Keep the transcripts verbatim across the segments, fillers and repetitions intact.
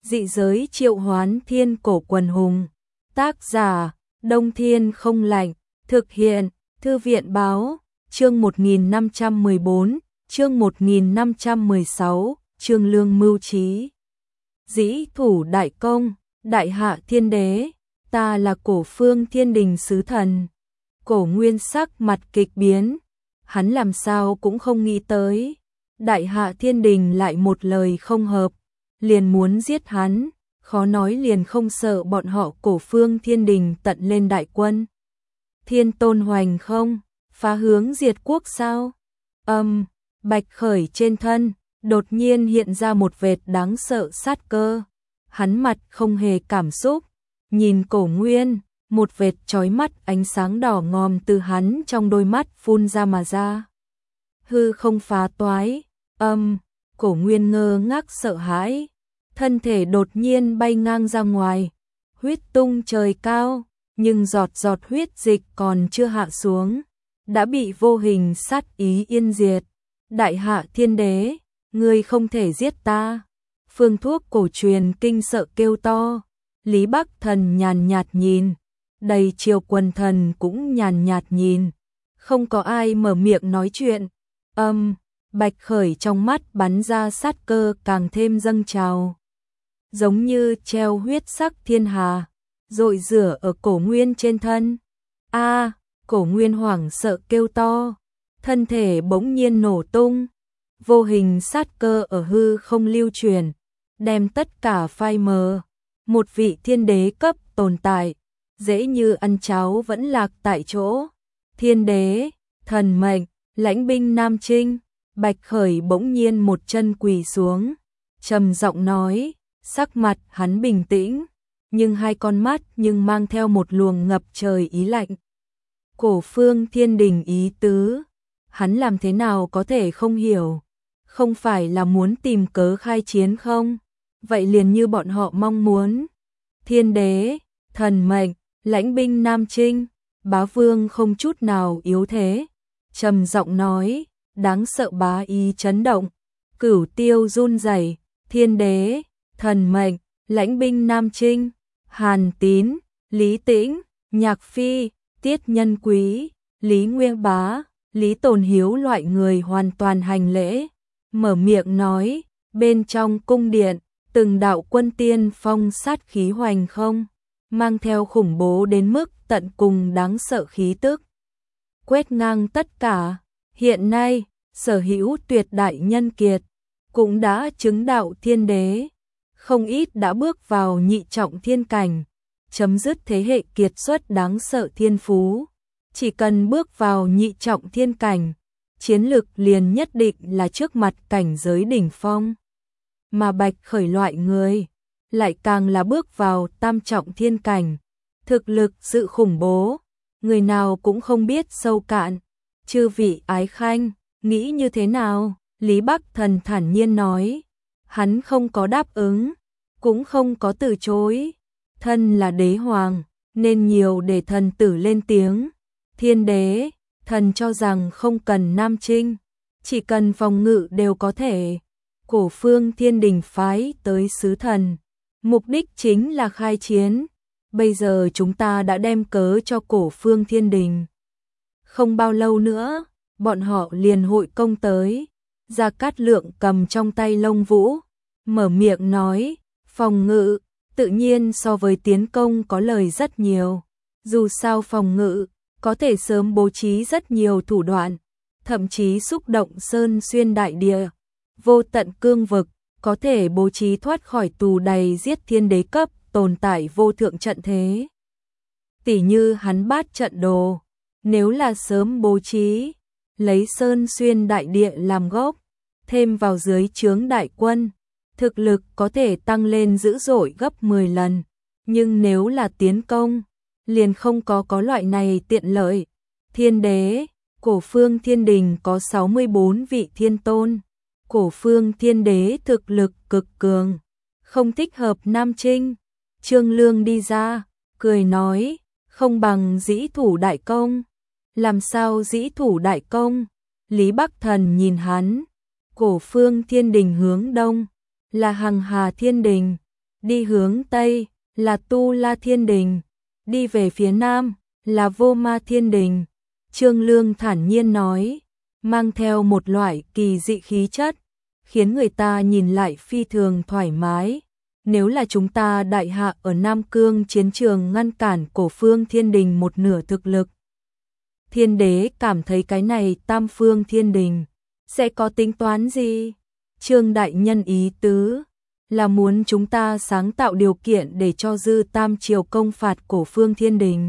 Dị giới triệu hoán thiên cổ quần hùng. Tác giả, Đông Thiên không lạnh. Thực hiện, Thư viện báo. Chương một nghìn năm trăm mười bốn, chương một nghìn năm trăm mười sáu, chương lương mưu trí. Dĩ thủ đại công, đại hạ thiên đế, ta là Cổ Phương Thiên Đình sứ thần. Cổ Nguyên sắc mặt kịch biến, hắn làm sao cũng không nghĩ tới. Đại hạ thiên đình lại một lời không hợp, liền muốn giết hắn, khó nói liền không sợ bọn họ Cổ Phương Thiên Đình tận lên đại quân. Thiên tôn hoành không, phá hướng diệt quốc sao? Âm, um, Bạch Khởi trên thân, đột nhiên hiện ra một vệt đáng sợ sát cơ. Hắn mặt không hề cảm xúc, nhìn Cổ Nguyên, một vệt chói mắt ánh sáng đỏ ngòm từ hắn trong đôi mắt phun ra mà ra. Hư không phá toái, âm, um, Cổ Nguyên ngơ ngác sợ hãi, thân thể đột nhiên bay ngang ra ngoài, huyết tung trời cao, nhưng giọt giọt huyết dịch còn chưa hạ xuống, đã bị vô hình sát ý yên diệt. Đại hạ thiên đế, ngươi không thể giết ta. Phương thuốc cổ truyền kinh sợ kêu to. Lý Bắc Thần nhàn nhạt nhìn, đầy triều quần thần cũng nhàn nhạt nhìn, không có ai mở miệng nói chuyện. Âm, um, Bạch Khởi trong mắt bắn ra sát cơ càng thêm dâng trào, giống như treo huyết sắc thiên hà, dội rửa ở Cổ Nguyên trên thân. A, à, Cổ Nguyên hoảng sợ kêu to, thân thể bỗng nhiên nổ tung, vô hình sát cơ ở hư không lưu truyền, đem tất cả phai mờ. Một vị thiên đế cấp tồn tại, dễ như ăn cháo vẫn lạc tại chỗ. Thiên đế, thần mệnh, lãnh binh Nam Trinh. Bạch Khởi bỗng nhiên một chân quỳ xuống, trầm giọng nói, sắc mặt hắn bình tĩnh, nhưng hai con mắt nhưng mang theo một luồng ngập trời ý lạnh. Cổ Phương Thiên Đình ý tứ, hắn làm thế nào có thể không hiểu? Không phải là muốn tìm cớ khai chiến không? Vậy liền như bọn họ mong muốn. Thiên đế, thần mệnh, lãnh binh Nam Trinh, bá vương không chút nào yếu thế, trầm giọng nói, đáng sợ bá ý chấn động, cửu tiêu run rẩy. Thiên đế, thần mệnh, lãnh binh Nam Trinh, Hàn Tín, Lý Tĩnh, Nhạc Phi, Tiết Nhân Quý, Lý Nguyên Bá, Lý Tồn Hiếu loại người hoàn toàn hành lễ, mở miệng nói, bên trong cung điện, từng đạo quân tiên phong sát khí hoành không, mang theo khủng bố đến mức tận cùng đáng sợ khí tức, quét ngang tất cả. Hiện nay, sở hữu tuyệt đại nhân kiệt, cũng đã chứng đạo thiên đế, không ít đã bước vào nhị trọng thiên cảnh, chấm dứt thế hệ kiệt xuất đáng sợ thiên phú. Chỉ cần bước vào nhị trọng thiên cảnh, chiến lực liền nhất định là trước mặt cảnh giới đỉnh phong. Mà Bạch Khởi loại người, lại càng là bước vào tam trọng thiên cảnh, thực lực sự khủng bố, người nào cũng không biết sâu cạn. Chư vị ái khanh, nghĩ như thế nào? Lý Bắc Thần thản nhiên nói, hắn không có đáp ứng, cũng không có từ chối, thân là đế hoàng, nên nhiều để thần tử lên tiếng. Thiên đế, thần cho rằng không cần Nam Trinh, chỉ cần phòng ngự đều có thể. Cổ Phương Thiên Đình phái tới sứ thần, mục đích chính là khai chiến. Bây giờ chúng ta đã đem cớ cho Cổ Phương Thiên Đình. Không bao lâu nữa, bọn họ liền hội công tới. Gia Cát Lượng cầm trong tay lông vũ, mở miệng nói, phòng ngự, tự nhiên so với tiến công có lời rất nhiều. Dù sao phòng ngự, có thể sớm bố trí rất nhiều thủ đoạn, thậm chí xúc động sơn xuyên đại địa, vô tận cương vực, có thể bố trí thoát khỏi tù đầy giết thiên đế cấp, tồn tại vô thượng trận thế. Tỉ như hắn bát trận đồ, nếu là sớm bố trí, lấy sơn xuyên đại địa làm gốc, thêm vào dưới trướng đại quân, thực lực có thể tăng lên dữ dội gấp mười lần, nhưng nếu là tiến công, liền không có có loại này tiện lợi. Thiên đế, Cổ Phương Thiên Đình có sáu mươi bốn vị thiên tôn, Cổ Phương Thiên Đế thực lực cực cường, không thích hợp Nam Trinh. Trương Lương đi ra, cười nói, không bằng dĩ thủ đại công. Làm sao dĩ thủ đại công? Lý Bắc Thần nhìn hắn, Cổ Phương Thiên Đình hướng đông, là Hằng Hà Thiên Đình, đi hướng Tây là Tu La Thiên Đình, đi về phía Nam là Vô Ma Thiên Đình. Trương Lương thản nhiên nói, mang theo một loại kỳ dị khí chất, khiến người ta nhìn lại phi thường thoải mái. Nếu là chúng ta đại hạ ở Nam Cương chiến trường ngăn cản Cổ Phương Thiên Đình một nửa thực lực, Thiên đế cảm thấy cái này Tam Phương Thiên Đình sẽ có tính toán gì? Trương đại nhân ý tứ là muốn chúng ta sáng tạo điều kiện để cho Dư Tam Triều công phạt Cổ Phương Thiên Đình.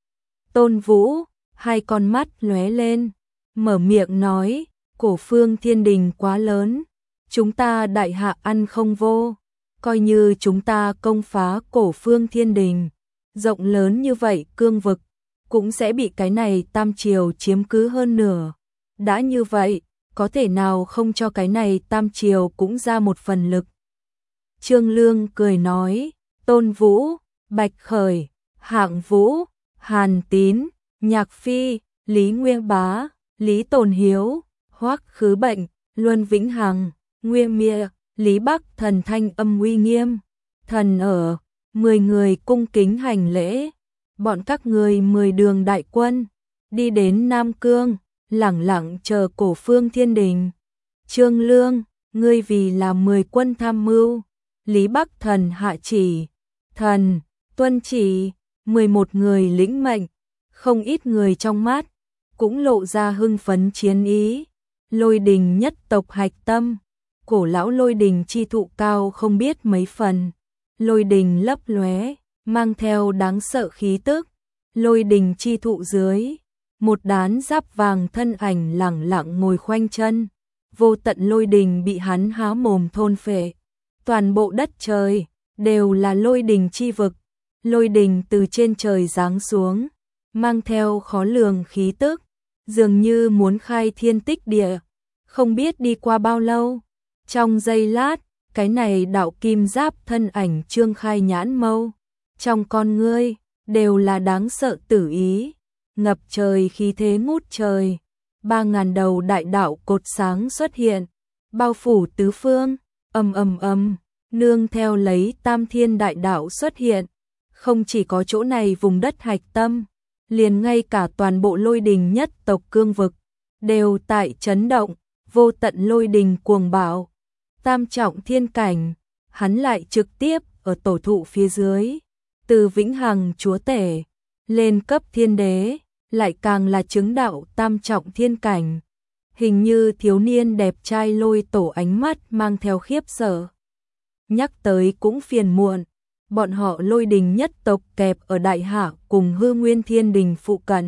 Tôn Vũ, hai con mắt lóe lên, mở miệng nói, Cổ Phương Thiên Đình quá lớn, chúng ta đại hạ ăn không vô, coi như chúng ta công phá Cổ Phương Thiên Đình, rộng lớn như vậy cương vực, cũng sẽ bị cái này Tam Triều chiếm cứ hơn nửa. Đã như vậy, có thể nào không cho cái này Tam Triều cũng ra một phần lực? Trương Lương cười nói, Tôn Vũ, Bạch Khởi, Hạng Vũ, Hàn Tín, Nhạc Phi, Lý Nguyên Bá, Lý Tồn Hiếu, Hoắc Khứ Bệnh, Luân Vĩnh Hằng, Nguyên Mia, Lý Bắc Thần thanh âm uy nghiêm, thần ở, mười người cung kính hành lễ. Bọn các người mười đường đại quân đi đến Nam Cương, lẳng lặng chờ Cổ Phương Thiên Đình. Trương Lương, ngươi vì là mười quân tham mưu. Lý Bắc Thần hạ chỉ, thần tuân chỉ, mười một người lĩnh mệnh, không ít người trong mắt cũng lộ ra hưng phấn chiến ý. Lôi Đình nhất tộc hạch tâm, cổ lão Lôi Đình chi thụ cao không biết mấy phần, Lôi Đình lấp lóe, mang theo đáng sợ khí tức. Lôi Đình chi thụ dưới, một đán giáp vàng thân ảnh lẳng lặng ngồi khoanh chân, vô tận Lôi Đình bị hắn há mồm thôn phệ. Toàn bộ đất trời đều là Lôi Đình chi vực, Lôi Đình từ trên trời giáng xuống, mang theo khó lường khí tức, dường như muốn khai thiên tích địa. Không biết đi qua bao lâu, trong giây lát, cái này đạo kim giáp thân ảnh trương khai nhãn mâu, trong con ngươi đều là đáng sợ tử ý, ngập trời khí thế ngút trời. Ba ngàn đầu đại đạo cột sáng xuất hiện, bao phủ tứ phương, ầm ầm ầm, nương theo lấy Tam Thiên đại đạo xuất hiện, không chỉ có chỗ này vùng đất hạch tâm, liền ngay cả toàn bộ Lôi Đình nhất tộc cương vực đều tại chấn động, vô tận Lôi Đình cuồng bạo. Tam trọng thiên cảnh, hắn lại trực tiếp ở tổ thụ phía dưới, từ vĩnh hằng chúa tể lên cấp thiên đế, lại càng là chứng đạo tam trọng thiên cảnh. Hình như thiếu niên đẹp trai Lôi Tổ ánh mắt mang theo khiếp sợ. Nhắc tới cũng phiền muộn, bọn họ Lôi Đình nhất tộc kẹp ở đại hạ cùng Hư Nguyên Thiên Đình phụ cận.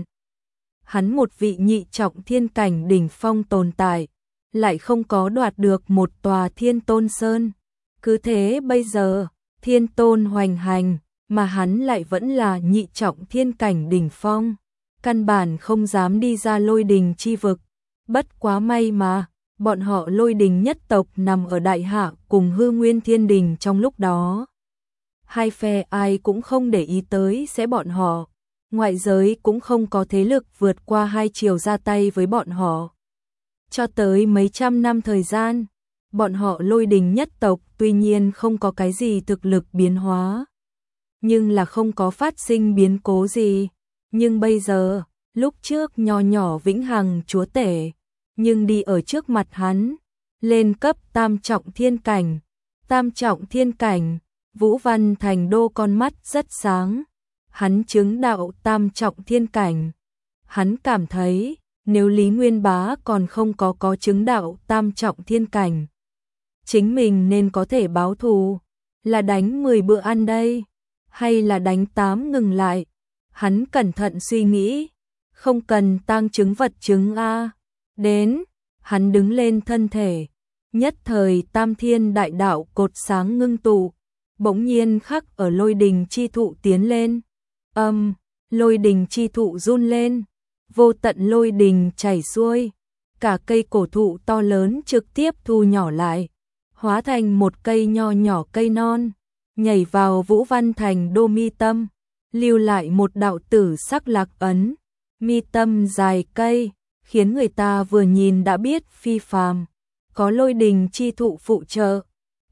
Hắn một vị nhị trọng thiên cảnh đỉnh phong tồn tại, lại không có đoạt được một tòa Thiên Tôn Sơn. Cứ thế bây giờ, Thiên Tôn hoành hành, mà hắn lại vẫn là nhị trọng thiên cảnh đỉnh phong, căn bản không dám đi ra Lôi Đình chi vực. Bất quá may mà, bọn họ Lôi Đình nhất tộc nằm ở đại hạ cùng Hư Nguyên Thiên Đình trong lúc đó. Hai phe ai cũng không để ý tới sẽ bọn họ, ngoại giới cũng không có thế lực vượt qua hai chiều ra tay với bọn họ. Cho tới mấy trăm năm thời gian, bọn họ Lôi Đình nhất tộc tuy nhiên không có cái gì thực lực biến hóa, nhưng là không có phát sinh biến cố gì. Nhưng bây giờ, lúc trước nho nhỏ vĩnh hằng chúa tể, nhưng đi ở trước mặt hắn, lên cấp tam trọng thiên cảnh. Tam trọng thiên cảnh, Vũ Văn Thành Đô con mắt rất sáng, hắn chứng đạo tam trọng thiên cảnh. Hắn cảm thấy, nếu Lý Nguyên Bá còn không có có chứng đạo tam trọng thiên cảnh, chính mình nên có thể báo thù, là đánh mười bữa ăn đây, hay là đánh tám ngừng lại. Hắn cẩn thận suy nghĩ, không cần tang chứng vật chứng a. Đến, hắn đứng lên thân thể, nhất thời Tam Thiên đại đạo cột sáng ngưng tụ, bỗng nhiên khắc ở Lôi Đình chi thụ tiến lên. Âm, um, Lôi Đình chi thụ run lên, vô tận Lôi Đình chảy xuôi, cả cây cổ thụ to lớn trực tiếp thu nhỏ lại, hóa thành một cây nho nhỏ cây non, nhảy vào Vũ Văn Thành Đô mi tâm, lưu lại một đạo tử sắc lạc ấn. Mi tâm dài cây, khiến người ta vừa nhìn đã biết phi phàm, có Lôi Đình chi thụ phụ trợ,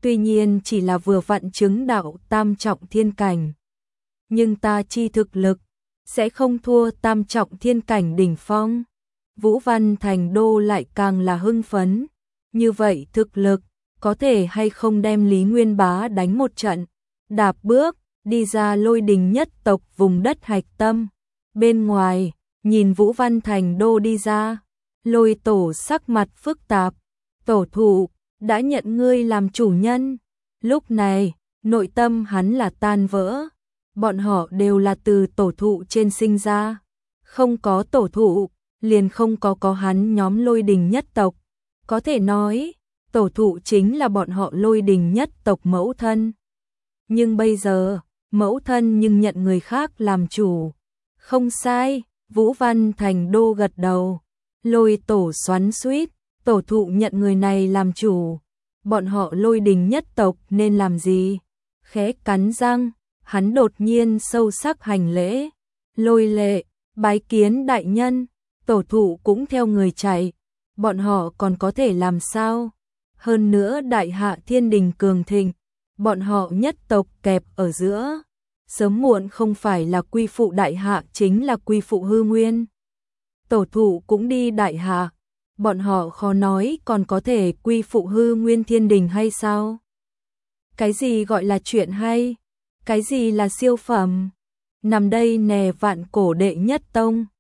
tuy nhiên chỉ là vừa vặn chứng đạo tam trọng thiên cảnh. Nhưng ta chi thực lực, sẽ không thua tam trọng thiên cảnh đỉnh phong. Vũ Văn Thành Đô lại càng là hưng phấn. Như vậy thực lực, có thể hay không đem Lý Nguyên Bá đánh một trận. Đạp bước, đi ra Lôi Đình nhất tộc vùng đất hạch tâm. Bên ngoài, nhìn Vũ Văn Thành Đô đi ra, Lôi Tổ sắc mặt phức tạp. Tổ thụ, đã nhận ngươi làm chủ nhân. Lúc này, nội tâm hắn là tan vỡ. Bọn họ đều là từ tổ thụ trên sinh ra. Không có tổ thụ, liền không có có hắn nhóm Lôi Đình nhất tộc. Có thể nói, tổ thụ chính là bọn họ Lôi Đình nhất tộc mẫu thân. Nhưng bây giờ, mẫu thân nhưng nhận người khác làm chủ. Không sai, Vũ Văn Thành Đô gật đầu. Lôi Tổ xoắn xuýt, tổ thụ nhận người này làm chủ. Bọn họ Lôi Đình nhất tộc nên làm gì? Khẽ cắn răng, hắn đột nhiên sâu sắc hành lễ. Lôi Lệ, bái kiến đại nhân. Tổ thụ cũng theo người chạy. Bọn họ còn có thể làm sao? Hơn nữa đại hạ thiên đình cường thịnh. Bọn họ nhất tộc kẹp ở giữa. Sớm muộn không phải là quy phụ đại hạ chính là quy phụ hư nguyên. Tổ thụ cũng đi đại hạ. Bọn họ khó nói còn có thể quy phụ hư nguyên thiên đình hay sao? Cái gì gọi là chuyện hay? Cái gì là siêu phẩm? Nằm đây nè vạn cổ đệ nhất tông.